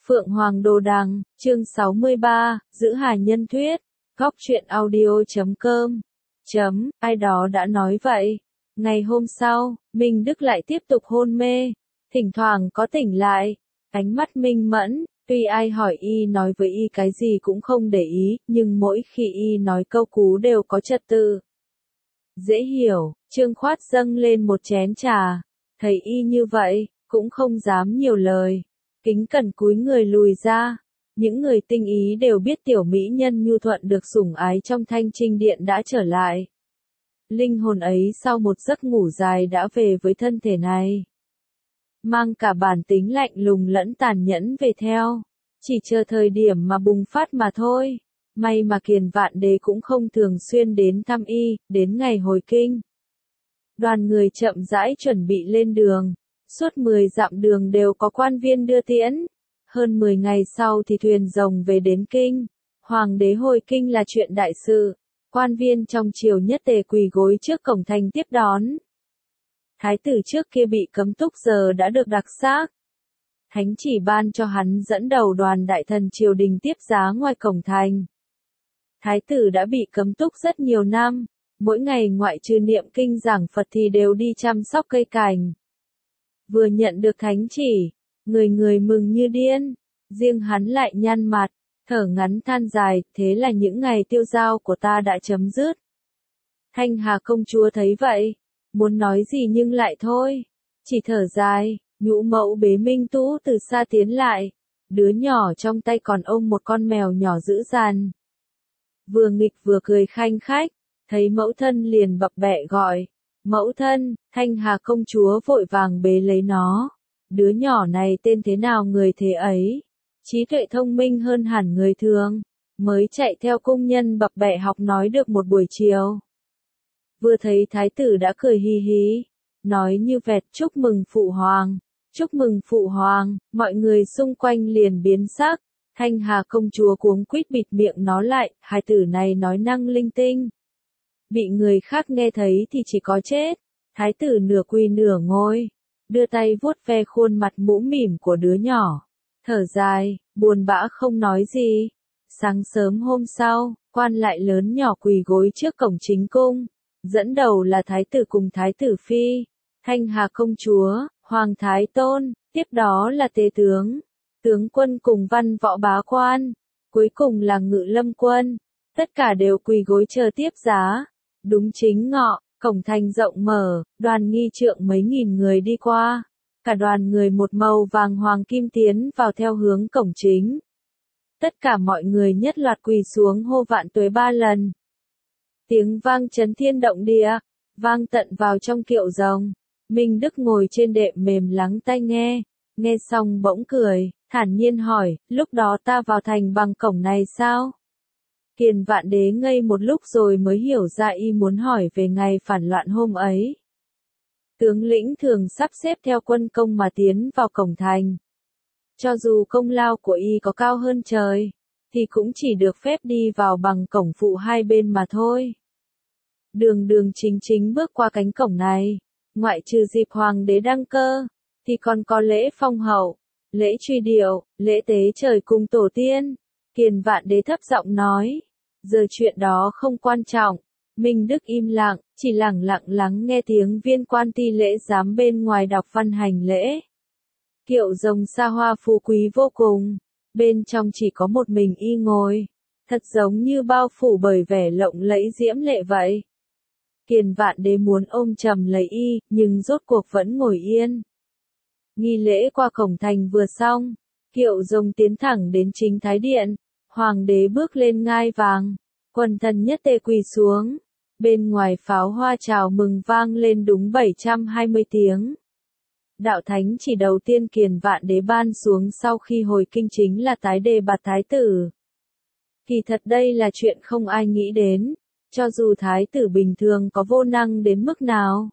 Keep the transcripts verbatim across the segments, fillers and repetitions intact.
Phượng Hoàng Đồ Đằng, chương sáu mươi ba, Giữ Hà Nhân Thuyết, góc truyện audio chấm com. Chấm, ai đó đã nói vậy. Ngày hôm sau, Minh Đức lại tiếp tục hôn mê, thỉnh thoảng có tỉnh lại, ánh mắt minh mẫn, tuy ai hỏi y nói với y cái gì cũng không để ý, nhưng mỗi khi y nói câu cú đều có trật tự. Dễ hiểu, Trương Khoát dâng lên một chén trà, thấy y như vậy, cũng không dám nhiều lời, kính cẩn cúi người lùi ra. Những người tinh ý đều biết tiểu mỹ nhân nhu thuận được sủng ái trong Thanh Trinh Điện đã trở lại. Linh hồn ấy sau một giấc ngủ dài đã về với thân thể này, mang cả bản tính lạnh lùng lẫn tàn nhẫn về theo, chỉ chờ thời điểm mà bùng phát mà thôi. May mà Kiền Vạn Đế cũng không thường xuyên đến thăm y, đến ngày hồi kinh. Đoàn người chậm rãi chuẩn bị lên đường, suốt mười dặm đường đều có quan viên đưa tiễn. Hơn mười ngày sau thì thuyền rồng về đến kinh. Hoàng đế hồi kinh là chuyện đại sự, quan viên trong triều nhất tề quỳ gối trước cổng thành tiếp đón. Thái tử trước kia bị cấm túc giờ đã được đặc xác. Thánh chỉ ban cho hắn dẫn đầu đoàn đại thần triều đình tiếp giá ngoài cổng thành. Thái tử đã bị cấm túc rất nhiều năm, mỗi ngày ngoại trừ niệm kinh giảng Phật thì đều đi chăm sóc cây cảnh. Vừa nhận được thánh chỉ, người người mừng như điên, riêng hắn lại nhăn mặt, thở ngắn than dài, thế là những ngày tiêu dao của ta đã chấm dứt. Thanh Hà công chúa thấy vậy, muốn nói gì nhưng lại thôi, chỉ thở dài. Nhũ mẫu bế Minh Tú từ xa tiến lại, đứa nhỏ trong tay còn ôm một con mèo nhỏ dữ dằn. Vừa nghịch vừa cười khanh khách, thấy mẫu thân liền bập bẹ gọi, mẫu thân. Thanh Hà công chúa vội vàng bế lấy nó. Đứa nhỏ này tên thế nào người thế ấy, trí tuệ thông minh hơn hẳn người thường, mới chạy theo cung nhân bập bẹ học nói được một buổi chiều. Vừa thấy thái tử đã cười hì hí, nói như vẹt chúc mừng phụ hoàng, chúc mừng phụ hoàng, mọi người xung quanh liền biến sắc. Thanh Hà công chúa cuống quýt bịt miệng nó lại, hai tử này nói năng linh tinh. Bị người khác nghe thấy thì chỉ có chết. Thái tử nửa quỳ nửa ngồi, đưa tay vuốt ve khuôn mặt mũm mỉm của đứa nhỏ, thở dài, buồn bã không nói gì. Sáng sớm hôm sau, quan lại lớn nhỏ quỳ gối trước cổng chính cung, dẫn đầu là thái tử cùng thái tử phi, Thanh Hà công chúa, hoàng thái tôn, tiếp đó là tế tướng, tướng quân cùng văn võ bá quan, cuối cùng là ngự lâm quân, tất cả đều quỳ gối chờ tiếp giá. Đúng chính ngọ, cổng thành rộng mở, đoàn nghi trượng mấy nghìn người đi qua, cả đoàn người một màu vàng hoàng kim tiến vào theo hướng cổng chính. Tất cả mọi người nhất loạt quỳ xuống hô vạn tuế ba lần. Tiếng vang chấn thiên động địa, vang tận vào trong kiệu rồng. Minh Đức ngồi trên đệm mềm lắng tai nghe, nghe xong bỗng cười, thản nhiên hỏi, lúc đó ta vào thành bằng cổng này sao? Kiền Vạn Đế ngây một lúc rồi mới hiểu ra y muốn hỏi về ngày phản loạn hôm ấy. Tướng lĩnh thường sắp xếp theo quân công mà tiến vào cổng thành. Cho dù công lao của y có cao hơn trời, thì cũng chỉ được phép đi vào bằng cổng phụ hai bên mà thôi. Đường đường chính chính bước qua cánh cổng này, ngoại trừ dịp hoàng đế đăng cơ, thì còn có lễ phong hậu, lễ truy điệu, lễ tế trời cùng tổ tiên. Kiền Vạn Đế thấp giọng nói, giờ chuyện đó không quan trọng. Minh Đức im lặng, chỉ lặng lặng lắng nghe tiếng viên quan ti lễ giám bên ngoài đọc văn hành lễ. Kiệu rồng xa hoa phú quý vô cùng, bên trong chỉ có một mình y ngồi, thật giống như bao phủ bởi vẻ lộng lẫy diễm lệ vậy. Kiền Vạn Đế muốn ôm chầm lấy y, nhưng rốt cuộc vẫn ngồi yên. Nghi lễ qua cổng thành vừa xong, kiệu rồng tiến thẳng đến chính thái điện, hoàng đế bước lên ngai vàng, quần thần nhất tề quỳ xuống, bên ngoài pháo hoa chào mừng vang lên đúng bảy trăm hai mươi tiếng. Đạo thánh chỉ đầu tiên Kiền Vạn Đế ban xuống sau khi hồi kinh chính là tái đề bạt thái tử. Kỳ thật đây là chuyện không ai nghĩ đến, cho dù thái tử bình thường có vô năng đến mức nào.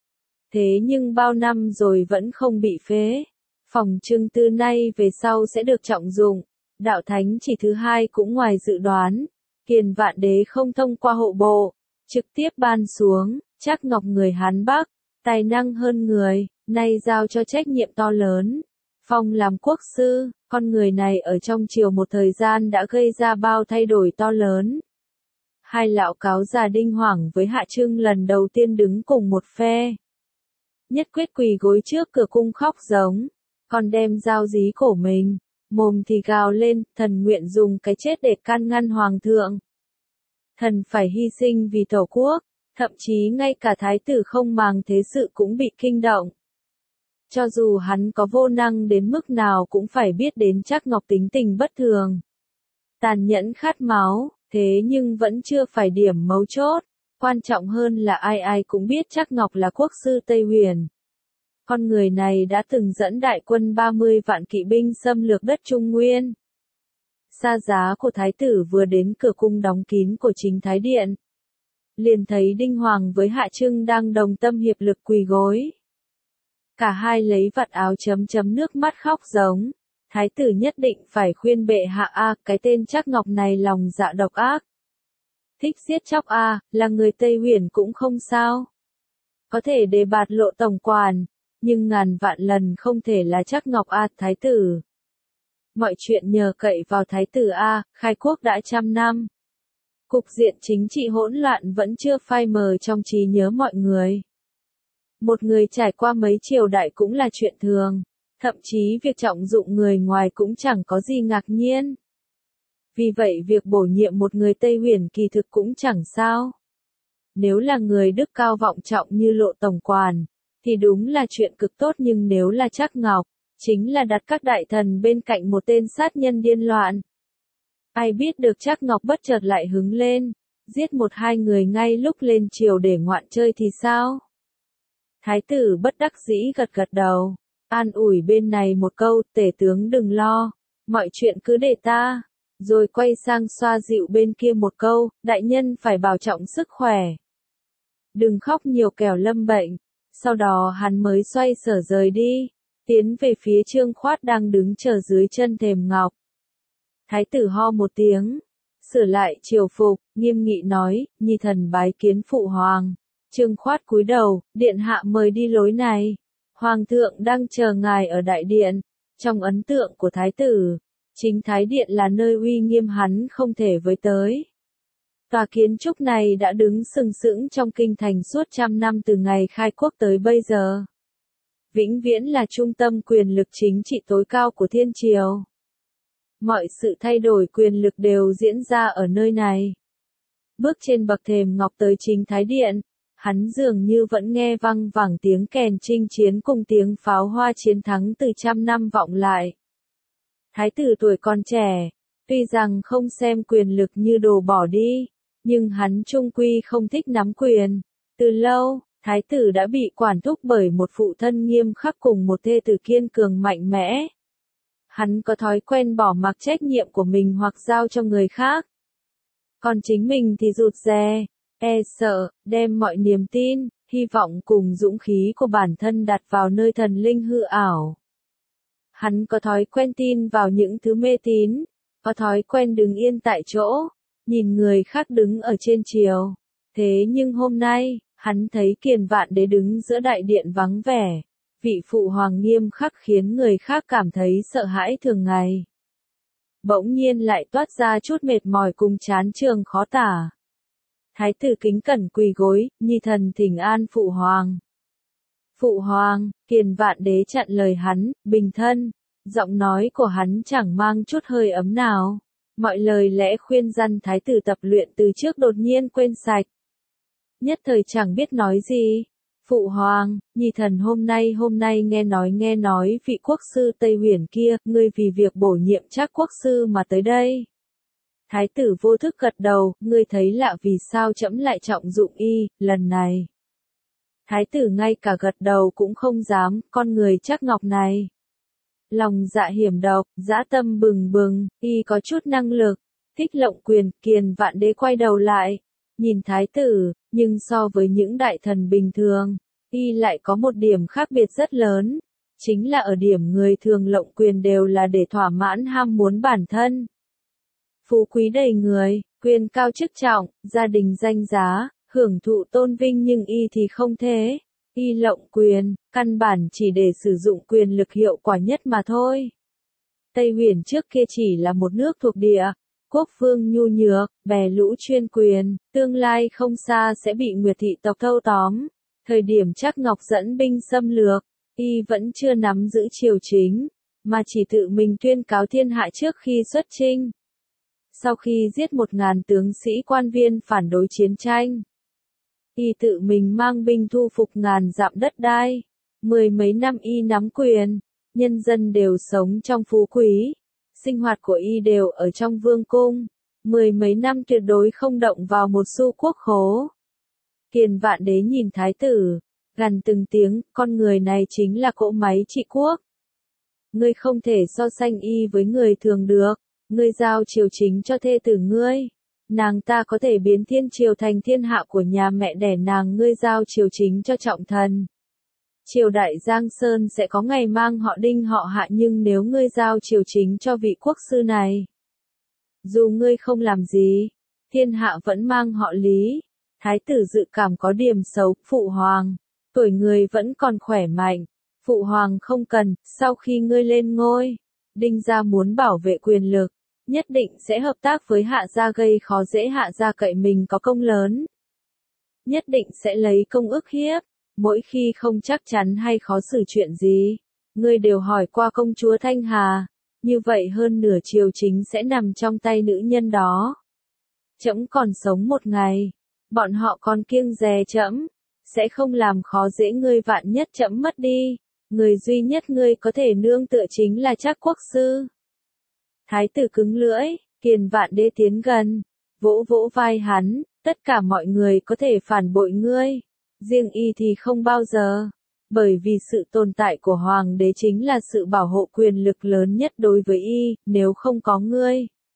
Thế nhưng bao năm rồi vẫn không bị phế. Phòng trưng từ nay về sau sẽ được trọng dụng. Đạo thánh chỉ thứ hai cũng ngoài dự đoán. Kiền Vạn Đế không thông qua hộ bộ, trực tiếp ban xuống, Trác Ngọc người Hán Bắc, tài năng hơn người, nay giao cho trách nhiệm to lớn. phong làm quốc sư, con người này ở trong triều một thời gian đã gây ra bao thay đổi to lớn. Hai lão cáo già Đinh Hoảng với Hạ Trưng lần đầu tiên đứng cùng một phe. Nhất quyết quỳ gối trước cửa cung khóc giống, còn đem dao dí cổ mình, mồm thì gào lên, thần nguyện dùng cái chết để can ngăn hoàng thượng. Thần phải hy sinh vì tổ quốc, thậm chí ngay cả thái tử không màng thế sự cũng bị kinh động. Cho dù hắn có vô năng đến mức nào cũng phải biết đến Trác Ngọc tính tình bất thường. Tàn nhẫn khát máu, thế nhưng vẫn chưa phải điểm mấu chốt. Quan trọng hơn là ai ai cũng biết Trác Ngọc là quốc sư Tây Huyền. Con người này đã từng dẫn đại quân ba mươi vạn kỵ binh xâm lược đất Trung Nguyên. Xa giá của thái tử vừa đến cửa cung đóng kín của chính thái điện. Liền thấy Đinh Hoàng với Hạ Trưng đang đồng tâm hiệp lực quỳ gối. Cả hai lấy vạt áo chấm chấm nước mắt khóc giống. Thái tử nhất định phải khuyên bệ hạ a, cái tên Trác Ngọc này lòng dạ độc ác. Thích giết chóc a, là người Tây Huyền cũng không sao. Có thể đề bạt lộ tổng quản, nhưng ngàn vạn lần không thể là Trác Ngọc a, thái tử. Mọi chuyện nhờ cậy vào thái tử a, khai quốc đã trăm năm. Cục diện chính trị hỗn loạn vẫn chưa phai mờ trong trí nhớ mọi người. Một người trải qua mấy triều đại cũng là chuyện thường, thậm chí việc trọng dụng người ngoài cũng chẳng có gì ngạc nhiên. Vì vậy việc bổ nhiệm một người Tây Huyền kỳ thực cũng chẳng sao. Nếu là người đức cao vọng trọng như Lộ tổng quản, thì đúng là chuyện cực tốt, nhưng nếu là Trác Ngọc, chính là đặt các đại thần bên cạnh một tên sát nhân điên loạn. Ai biết được Trác Ngọc bất chợt lại hứng lên, giết một hai người ngay lúc lên triều để ngoạn chơi thì sao? Thái tử bất đắc dĩ gật gật đầu, an ủi bên này một câu, tể tướng đừng lo, mọi chuyện cứ để ta, rồi quay sang xoa dịu bên kia một câu, đại nhân phải bảo trọng sức khỏe. Đừng khóc nhiều kẻo lâm bệnh, sau đó hắn mới xoay sở rời đi, tiến về phía Trương Khoát đang đứng chờ dưới chân thềm ngọc. Thái tử ho một tiếng, sửa lại triều phục, nghiêm nghị nói, nhi thần bái kiến phụ hoàng. Trương Khoát cúi đầu, điện hạ mời đi lối này. Hoàng thượng đang chờ ngài ở đại điện. Trong ấn tượng của thái tử, chính thái điện là nơi uy nghiêm hắn không thể với tới. Tòa kiến trúc này đã đứng sừng sững trong kinh thành suốt trăm năm từ ngày khai quốc tới bây giờ. Vĩnh viễn là trung tâm quyền lực chính trị tối cao của thiên triều. Mọi sự thay đổi quyền lực đều diễn ra ở nơi này. Bước trên bậc thềm ngọc tới chính thái điện, hắn dường như vẫn nghe văng vẳng tiếng kèn chinh chiến cùng tiếng pháo hoa chiến thắng từ trăm năm vọng lại. Thái tử tuổi còn trẻ, tuy rằng không xem quyền lực như đồ bỏ đi, nhưng hắn trung quy không thích nắm quyền. Từ lâu, thái tử đã bị quản thúc bởi một phụ thân nghiêm khắc cùng một thê tử kiên cường mạnh mẽ. Hắn có thói quen bỏ mặc trách nhiệm của mình hoặc giao cho người khác. Còn chính mình thì rụt rè, e sợ, đem mọi niềm tin, hy vọng cùng dũng khí của bản thân đặt vào nơi thần linh hư ảo. Hắn có thói quen tin vào những thứ mê tín, có thói quen đứng yên tại chỗ, nhìn người khác đứng ở trên triều. Thế nhưng hôm nay, hắn thấy Kiền Vạn Đế đứng giữa đại điện vắng vẻ. Vị phụ hoàng nghiêm khắc khiến người khác cảm thấy sợ hãi thường ngày. Bỗng nhiên lại toát ra chút mệt mỏi cùng chán chường khó tả. Thái tử kính cẩn quỳ gối, nhi thần thỉnh an phụ hoàng. Phụ hoàng, Kiền Vạn Đế chặn lời hắn, bình thân. Giọng nói của hắn chẳng mang chút hơi ấm nào. Mọi lời lẽ khuyên răn thái tử tập luyện từ trước đột nhiên quên sạch. Nhất thời chẳng biết nói gì. Phụ hoàng, nhi thần hôm nay hôm nay nghe nói nghe nói vị quốc sư Tây Huyền kia, ngươi vì việc bổ nhiệm Trác quốc sư mà tới đây. Thái tử vô thức gật đầu, ngươi thấy lạ vì sao trẫm lại trọng dụng y, lần này. Thái tử ngay cả gật đầu cũng không dám, con người Trác Ngọc này. Lòng dạ hiểm độc, dã tâm bừng bừng, y có chút năng lực, thích lộng quyền, Kiền Vạn Đế quay đầu lại. Nhìn thái tử, nhưng so với những đại thần bình thường, y lại có một điểm khác biệt rất lớn, chính là ở điểm người thường lộng quyền đều là để thỏa mãn ham muốn bản thân. Phú quý đầy người, quyền cao chức trọng, gia đình danh giá, hưởng thụ tôn vinh, nhưng y thì không thế. Y lộng quyền, căn bản chỉ để sử dụng quyền lực hiệu quả nhất mà thôi. Tây Huyền trước kia chỉ là một nước thuộc địa, quốc vương nhu nhược, bè lũ chuyên quyền, tương lai không xa sẽ bị Nguyệt thị tộc thâu tóm. Thời điểm Trác Ngọc dẫn binh xâm lược, y vẫn chưa nắm giữ triều chính, mà chỉ tự mình tuyên cáo thiên hạ trước khi xuất chinh. Sau khi giết một ngàn tướng sĩ quan viên phản đối chiến tranh, y tự mình mang binh thu phục ngàn dặm đất đai. Mười mấy năm y nắm quyền, nhân dân đều sống trong phú quý, sinh hoạt của y đều ở trong vương cung. Mười mấy năm tuyệt đối không động vào một xu quốc khố. Kiền Vạn Đế nhìn thái tử, gằn từng tiếng, con người này chính là cỗ máy trị quốc. Ngươi không thể so sánh y với người thường được, ngươi giao triều chính cho thê tử ngươi. Nàng ta có thể biến thiên triều thành thiên hạ của nhà mẹ đẻ nàng, ngươi giao triều chính cho trọng thần. Triều đại Giang Sơn sẽ có ngày mang họ Đinh họ Hạ, nhưng nếu ngươi giao triều chính cho vị quốc sư này, dù ngươi không làm gì, thiên hạ vẫn mang họ Lý. Thái tử dự cảm có điểm xấu, phụ hoàng, tuổi người vẫn còn khỏe mạnh, phụ hoàng không cần, sau khi ngươi lên ngôi, Đinh gia muốn bảo vệ quyền lực, nhất định sẽ hợp tác với Hạ gia gây khó dễ Hạ gia cậy mình có công lớn. Nhất định sẽ lấy công ức hiếp, mỗi khi không chắc chắn hay khó xử chuyện gì, ngươi đều hỏi qua công chúa Thanh Hà, như vậy hơn nửa triều chính sẽ nằm trong tay nữ nhân đó. Trẫm còn sống một ngày, bọn họ còn kiêng dè trẫm, sẽ không làm khó dễ ngươi, vạn nhất trẫm mất đi, người duy nhất ngươi có thể nương tựa chính là Trác quốc sư. Thái tử cứng lưỡi, Kiền Vạn Đế tiến gần, vỗ vỗ vai hắn, tất cả mọi người có thể phản bội ngươi, riêng y thì không bao giờ, bởi vì sự tồn tại của hoàng đế chính là sự bảo hộ quyền lực lớn nhất đối với y, nếu không có ngươi,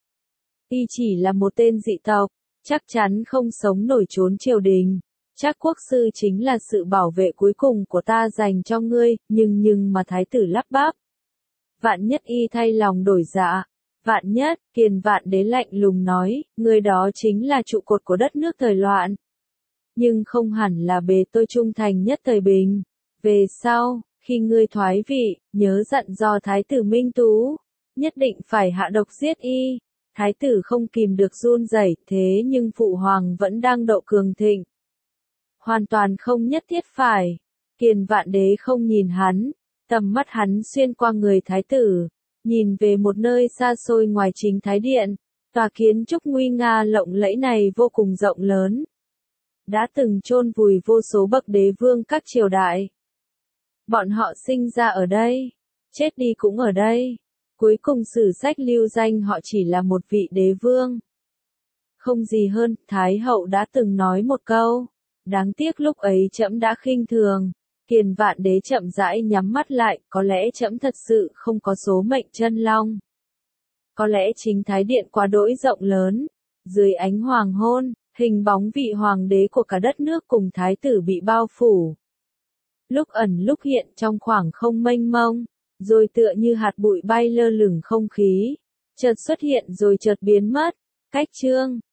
y chỉ là một tên dị tộc, chắc chắn không sống nổi trốn triều đình. Trác quốc sư chính là sự bảo vệ cuối cùng của ta dành cho ngươi, nhưng nhưng mà thái tử lắp bắp. Vạn nhất y thay lòng đổi dạ, vạn nhất, Kiền Vạn Đế lạnh lùng nói, người đó chính là trụ cột của đất nước thời loạn. Nhưng không hẳn là bề tôi trung thành nhất thời bình. Về sau, khi ngươi thoái vị, nhớ dặn dò thái tử Minh Tú, nhất định phải hạ độc giết y. Thái tử không kìm được run rẩy, thế nhưng phụ hoàng vẫn đang độ cường thịnh. Hoàn toàn không nhất thiết phải. Kiền Vạn Đế không nhìn hắn, tầm mắt hắn xuyên qua người thái tử, nhìn về một nơi xa xôi ngoài chính thái điện, tòa kiến trúc nguy nga lộng lẫy này vô cùng rộng lớn. Đã từng chôn vùi vô số bậc đế vương các triều đại. Bọn họ sinh ra ở đây, chết đi cũng ở đây. Cuối cùng sử sách lưu danh họ chỉ là một vị đế vương. Không gì hơn, Thái hậu đã từng nói một câu. Đáng tiếc lúc ấy trẫm đã khinh thường. Kiền Vạn Đế chậm rãi nhắm mắt lại, có lẽ trẫm thật sự không có số mệnh chân long. Có lẽ chính thái điện quá đỗi rộng lớn. Dưới ánh hoàng hôn, hình bóng vị hoàng đế của cả đất nước cùng thái tử bị bao phủ. Lúc ẩn lúc hiện trong khoảng không mênh mông, rồi tựa như hạt bụi bay lơ lửng không khí, chợt xuất hiện rồi chợt biến mất. Cách chương